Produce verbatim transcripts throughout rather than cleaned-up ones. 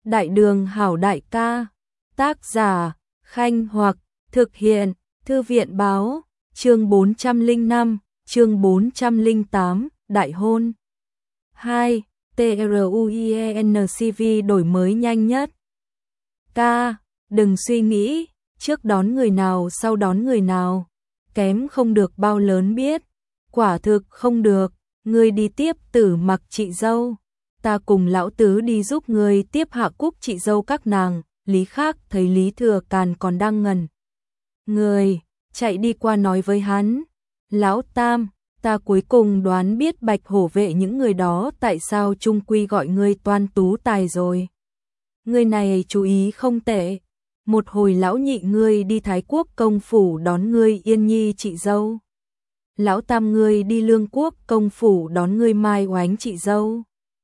Đại đường hảo đại ca. Tác giả Khanh Hoặc. Thực hiện Thư viện báo. Chương bốn trăm lẻ năm, chương bốn trăm lẻ tám, đại hôn. hai. TRUIENCV đổi mới nhanh nhất. Ca, đừng suy nghĩ, trước đón người nào sau đón người nào. Kém không được bao lớn biết. Quả thực không được, ngươi đi tiếp Tử Mặc chị dâu. Ta cùng lão tứ đi giúp ngươi tiếp Hạ Cúc chị dâu các nàng. Lý Khác thấy Lý Thừa Càn còn đang ngẩn người, chạy đi qua nói với hắn. Lão Tam, ta cuối cùng đoán biết Bạch Hổ vệ những người đó tại sao trung quy gọi ngươi Toan Tú Tài rồi. Ngươi này chú ý không tệ. Một hồi lão nhị ngươi đi Thái Quốc công phủ đón ngươi Yên Nhi chị dâu. Lão Tam ngươi đi Lương Quốc công phủ đón ngươi Mai Oánh chị dâu.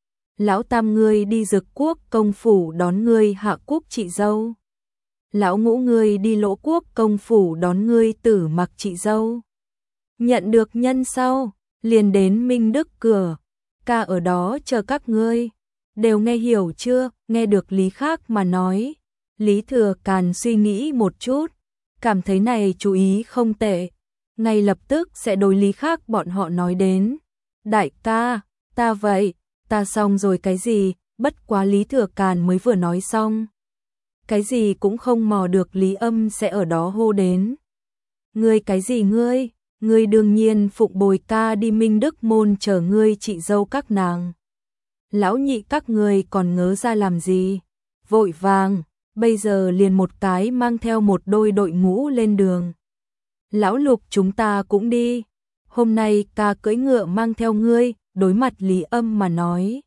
Lão Tam ngươi đi Dực Quốc công phủ đón ngươi Hạ Cúc chị dâu. Lão Ngũ ngươi đi Lỗ Quốc công phủ đón ngươi Tử Mặc chị dâu. Nhận được nhân sau, liền đến Minh Đức cửa. Ca ở đó chờ các ngươi. Đều nghe hiểu chưa? Nghe được Lý Khác mà nói. Lý Thừa Càn suy nghĩ một chút, cảm thấy này chú ý không tệ. Ngay lập tức sẽ đối Lý Khác bọn họ nói đến. Đại ca, ta vậy, ta xong rồi cái gì? Bất quá Lý Thừa Càn mới vừa nói xong. Cái gì cũng không mò được Lý Âm sẽ ở đó hô đến. Ngươi cái gì ngươi? Ngươi đương nhiên phụng bồi ca đi Minh Đức môn chờ ngươi chị dâu các nàng. Lão nhị các ngươi còn ngớ ra làm gì? Vội vàng, bây giờ liền một cái mang theo một đôi đội ngũ lên đường. Lão Lục chúng ta cũng đi. Hôm nay ca cưỡi ngựa mang theo ngươi, đối mặt Lý Âm mà nói.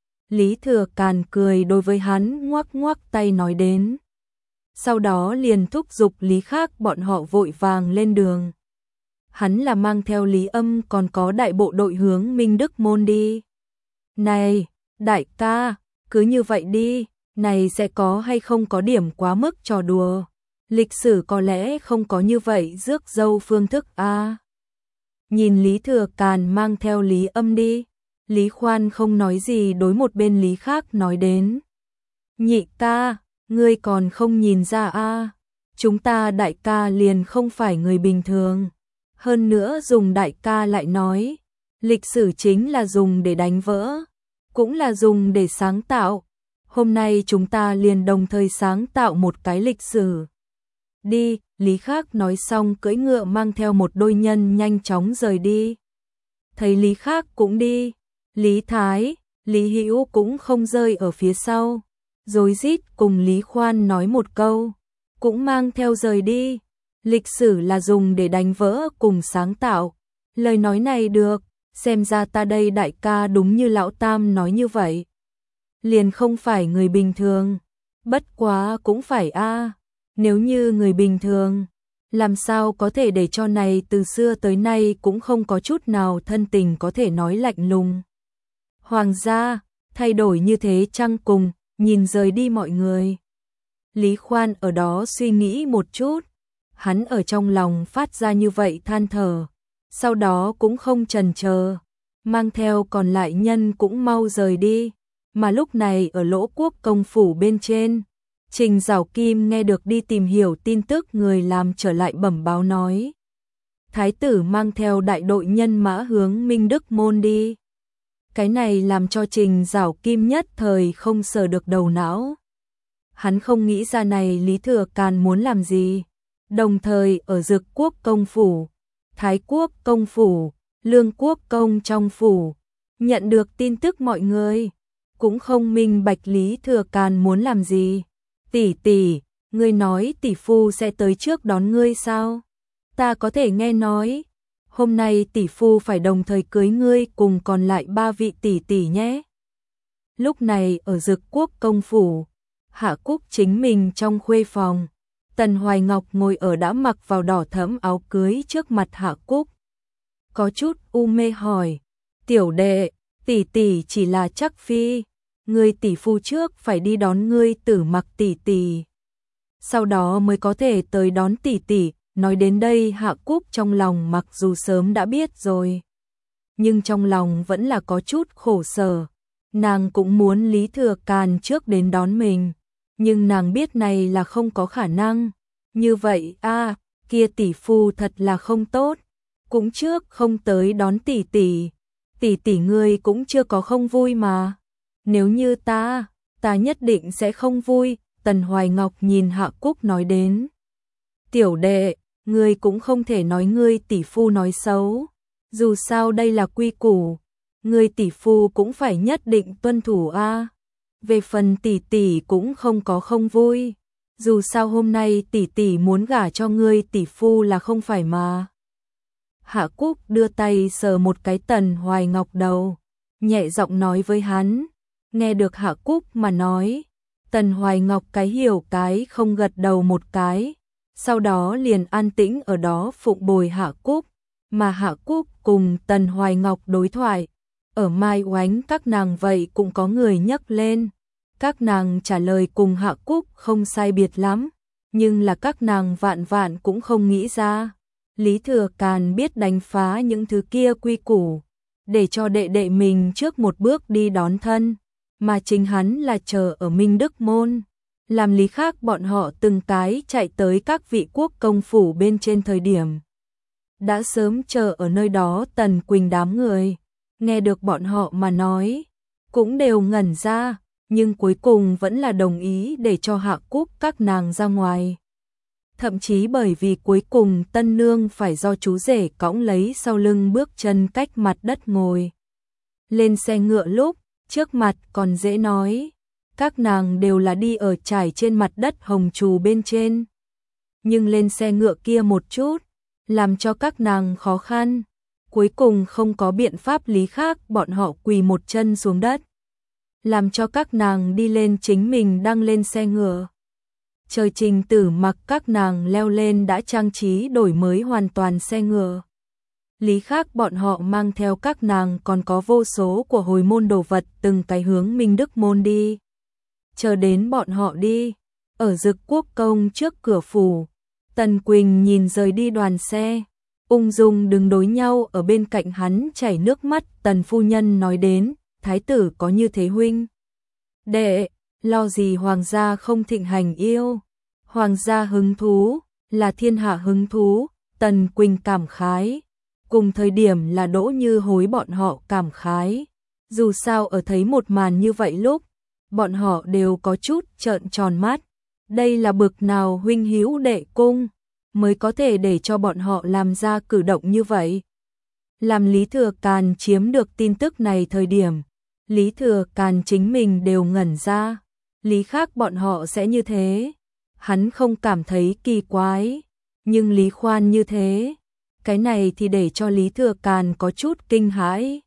Lý Thừa Càn cười đối với hắn ngoắc ngoắc tay nói đến. Sau đó liền thúc giục Lý Khác bọn họ vội vàng lên đường. Hắn là mang theo Lý Âm còn có đại bộ đội hướng Minh Đức môn đi. Này, đại ca, cứ như vậy đi, này sẽ có hay không có điểm quá mức trò đùa. Lịch sử có lẽ không có như vậy rước dâu phương thức a. À. Nhìn Lý Thừa Càn mang theo Lý Âm đi, Lý Khoan không nói gì đối một bên Lý Khác nói đến. Nhị ca, ngươi còn không nhìn ra a? À. Chúng ta đại ca liền không phải người bình thường. Hơn nữa dùng đại ca lại nói, lịch sử chính là dùng để đánh vỡ, cũng là dùng để sáng tạo. Hôm nay chúng ta liền đồng thời sáng tạo một cái lịch sử. Đi, Lý Khác nói xong cưỡi ngựa mang theo một đôi nhân nhanh chóng rời đi. Thấy Lý Khác cũng đi, Lý Thái, Lý Hữu cũng không rơi ở phía sau. Rối rít cùng Lý Khoan nói một câu, cũng mang theo rời đi. Lịch sử là dùng để đánh vỡ cùng sáng tạo. Lời nói này được, xem ra ta đây đại ca đúng như lão Tam nói như vậy. Liền không phải người bình thường. Bất quá cũng phải a. À. Nếu như người bình thường, làm sao có thể để cho này từ xưa tới nay cũng không có chút nào thân tình có thể nói lạnh lùng. Hoàng gia, thay đổi như thế chăng cùng, nhìn rời đi mọi người. Lý Khoan ở đó suy nghĩ một chút. Hắn ở trong lòng phát ra như vậy than thở, sau đó cũng không chần chờ, mang theo còn lại nhân cũng mau rời đi. Mà lúc này ở Lỗ Quốc công phủ bên trên, Trình Giảo Kim nghe được đi tìm hiểu tin tức người làm trở lại bẩm báo nói. Thái tử mang theo đại đội nhân mã hướng Minh Đức môn đi. Cái này làm cho Trình Giảo Kim nhất thời không sờ được đầu não. Hắn không nghĩ ra này Lý Thừa Càn muốn làm gì. Đồng thời ở Dực Quốc công phủ, Thái Quốc công phủ, Lương Quốc công trong phủ, nhận được tin tức mọi người, cũng không minh bạch Lý Thừa Càn muốn làm gì. Tỷ tỷ, ngươi nói tỷ phu sẽ tới trước đón ngươi sao? Ta có thể nghe nói, hôm nay tỷ phu phải đồng thời cưới ngươi cùng còn lại ba vị tỷ tỷ nhé. Lúc này ở Dực Quốc công phủ, Hạ Cúc chính mình trong khuê phòng. Tần Hoài Ngọc ngồi ở đã mặc vào đỏ thẫm áo cưới trước mặt Hạ Cúc. Có chút u mê hỏi, tiểu đệ, tỷ tỷ chỉ là chắc phi, ngươi tỷ phu trước phải đi đón ngươi Tử Mặc tỷ tỷ. Sau đó mới có thể tới đón tỷ tỷ. Nói đến đây Hạ Cúc trong lòng mặc dù sớm đã biết rồi, nhưng trong lòng vẫn là có chút khổ sở. Nàng cũng muốn Lý Thừa Càn trước đến đón mình, nhưng nàng biết này là không có khả năng. Như vậy a, kia tỷ phu thật là không tốt, cũng trước không tới đón tỷ tỷ. Tỷ tỷ ngươi cũng chưa có không vui mà. Nếu như ta, ta nhất định sẽ không vui, Tần Hoài Ngọc nhìn Hạ Cúc nói đến. Tiểu đệ, ngươi cũng không thể nói ngươi tỷ phu nói xấu, dù sao đây là quy củ, ngươi tỷ phu cũng phải nhất định tuân thủ a. Về phần tỷ tỷ cũng không có không vui, dù sao hôm nay tỷ tỷ muốn gả cho ngươi tỷ phu là không phải mà. Hạ Cúc đưa tay sờ một cái Tần Hoài Ngọc đầu, nhẹ giọng nói với hắn. Nghe được Hạ Cúc mà nói, Tần Hoài Ngọc cái hiểu cái không gật đầu một cái, sau đó liền an tĩnh ở đó phụng bồi Hạ Cúc, mà Hạ Cúc cùng Tần Hoài Ngọc đối thoại, ở Mai Oánh các nàng vậy cũng có người nhắc lên. Các nàng trả lời cùng Hạ Cúc không sai biệt lắm, nhưng là các nàng vạn vạn cũng không nghĩ ra. Lý Thừa Càn biết đánh phá những thứ kia quy củ, để cho đệ đệ mình trước một bước đi đón thân, mà chính hắn là chờ ở Minh Đức Môn, làm lý khác bọn họ từng cái chạy tới các vị quốc công phủ bên trên thời điểm. Đã sớm chờ ở nơi đó Tần Quỳnh đám người, nghe được bọn họ mà nói, cũng đều ngẩn ra, nhưng cuối cùng vẫn là đồng ý để cho Hạ Cúc các nàng ra ngoài. Thậm chí bởi vì cuối cùng tân nương phải do chú rể cõng lấy sau lưng bước chân cách mặt đất ngồi. Lên xe ngựa lúc, trước mặt còn dễ nói, các nàng đều là đi ở trải trên mặt đất hồng trù bên trên. Nhưng lên xe ngựa kia một chút, làm cho các nàng khó khăn, cuối cùng không có biện pháp lý khác bọn họ quỳ một chân xuống đất. Làm cho các nàng đi lên chính mình đang lên xe ngựa. Trời Trình Tử mặc các nàng leo lên đã trang trí đổi mới hoàn toàn xe ngựa. Lý khác bọn họ mang theo các nàng còn có vô số của hồi môn đồ vật từng cái hướng Minh Đức Môn đi. Chờ đến bọn họ đi, ở Dực Quốc Công trước cửa phủ, Tần Quỳnh nhìn rời đi đoàn xe, ung dung đứng đối nhau ở bên cạnh hắn chảy nước mắt. Tần phu nhân nói đến, thái tử có như thế huynh đệ, lo gì hoàng gia không thịnh hành yêu, hoàng gia hứng thú, là thiên hạ hứng thú. Tần Quỳnh cảm khái, cùng thời điểm là Đỗ Như Hối bọn họ cảm khái, dù sao ở thấy một màn như vậy lúc, bọn họ đều có chút trợn tròn mắt, đây là bực nào huynh hữu đệ cung, mới có thể để cho bọn họ làm ra cử động như vậy. Làm Lý Thừa Càn chiếm được tin tức này thời điểm, Lý Thừa Càn chính mình đều ngẩn ra, lý khác bọn họ sẽ như thế, hắn không cảm thấy kỳ quái, nhưng Lý Khoan như thế, cái này thì để cho Lý Thừa Càn có chút kinh hãi.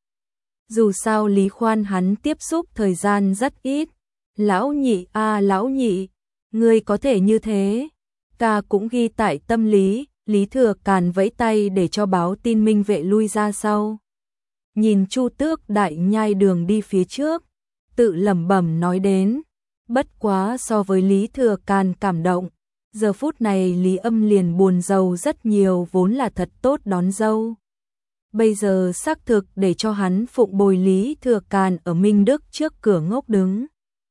Dù sao Lý Khoan hắn tiếp xúc thời gian rất ít, lão nhị a à, lão nhị, ngươi có thể như thế, ta cũng ghi tại tâm lý. Lý Thừa Càn vẫy tay để cho báo tin minh vệ lui ra sau. Nhìn Chu Tước đại nhai đường đi phía trước, tự lẩm bẩm nói đến, bất quá so với Lý Thừa Càn cảm động, giờ phút này Lý Âm liền buồn rầu rất nhiều, vốn là thật tốt đón dâu. Bây giờ xác thực để cho hắn phụng bồi Lý Thừa Càn ở Minh Đức trước cửa ngốc đứng.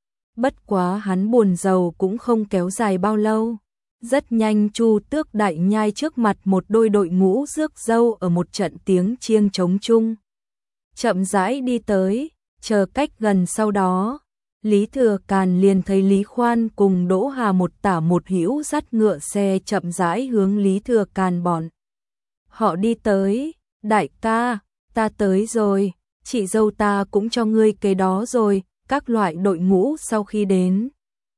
Bất quá hắn buồn rầu cũng không kéo dài bao lâu. Rất nhanh Chu Tước đại nhai trước mặt một đôi đội ngũ rước dâu ở một trận tiếng chiêng trống chung. Chậm rãi đi tới, chờ cách gần sau đó, Lý Thừa Càn liền thấy Lý Khoan cùng Đỗ Hà một tả một hữu dắt ngựa xe chậm rãi hướng Lý Thừa Càn bọn. Họ đi tới, đại ca, ta tới rồi, chị dâu ta cũng cho ngươi cái đó rồi. Các loại đội ngũ sau khi đến,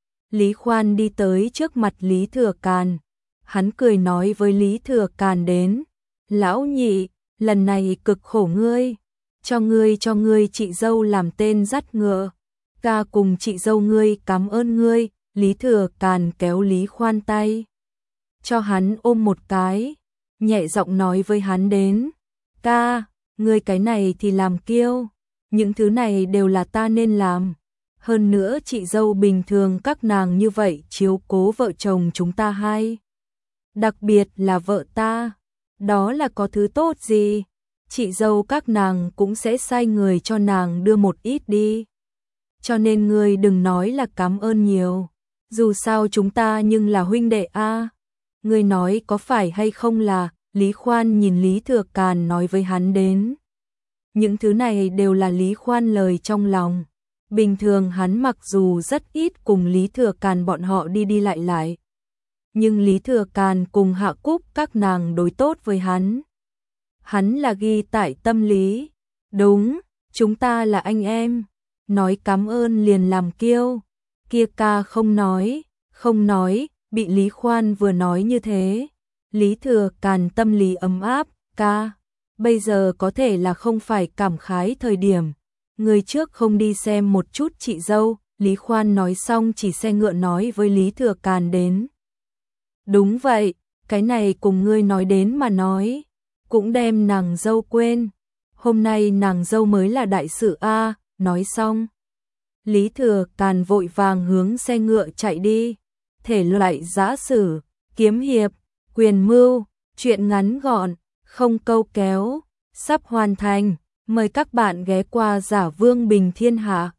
Lý Khoan đi tới trước mặt Lý Thừa Càn, hắn cười nói với Lý Thừa Càn đến, lão nhị, lần này cực khổ ngươi, cho ngươi cho ngươi chị dâu làm tên dắt ngựa, ca cùng chị dâu ngươi cảm ơn ngươi. Lý Thừa Càn kéo Lý Khoan tay, cho hắn ôm một cái, nhẹ giọng nói với hắn đến, ca, ngươi cái này thì làm kiêu, những thứ này đều là ta nên làm. Hơn nữa chị dâu bình thường các nàng như vậy chiếu cố vợ chồng chúng ta hay. Đặc biệt là vợ ta, đó là có thứ tốt gì, chị dâu các nàng cũng sẽ sai người cho nàng đưa một ít đi. cho nên ngươi đừng nói là cảm ơn nhiều. Dù sao chúng ta nhưng là huynh đệ a. Ngươi nói có phải hay không là, Lý Khoan nhìn Lý Thừa Càn nói với hắn đến. Những thứ này đều là Lý Khoan lời trong lòng. Bình thường hắn mặc dù rất ít cùng Lý Thừa Càn bọn họ đi đi lại lại. Nhưng Lý Thừa Càn cùng Hạ Cúc các nàng đối tốt với hắn. Hắn là ghi tại tâm lý. Đúng, chúng ta là anh em. Nói cảm ơn liền làm kiêu. Kia ca không nói, không nói, bị Lý Khoan vừa nói như thế. Lý Thừa Càn tâm lý ấm áp, ca. Bây giờ có thể là không phải cảm khái thời điểm. Người trước không đi xem một chút chị dâu. Lý Khoan nói xong chỉ xe ngựa nói với Lý Thừa Càn đến. Đúng vậy, cái này cùng ngươi nói đến mà nói. Cũng đem nàng dâu quên. Hôm nay nàng dâu mới là đại sự a. Nói xong. Lý Thừa Càn vội vàng hướng xe ngựa chạy đi. Thể loại giã sử, kiếm hiệp, quyền mưu, chuyện ngắn gọn, không câu kéo, sắp hoàn thành. Mời các bạn ghé qua Giả Vương Bình Thiên Hạ.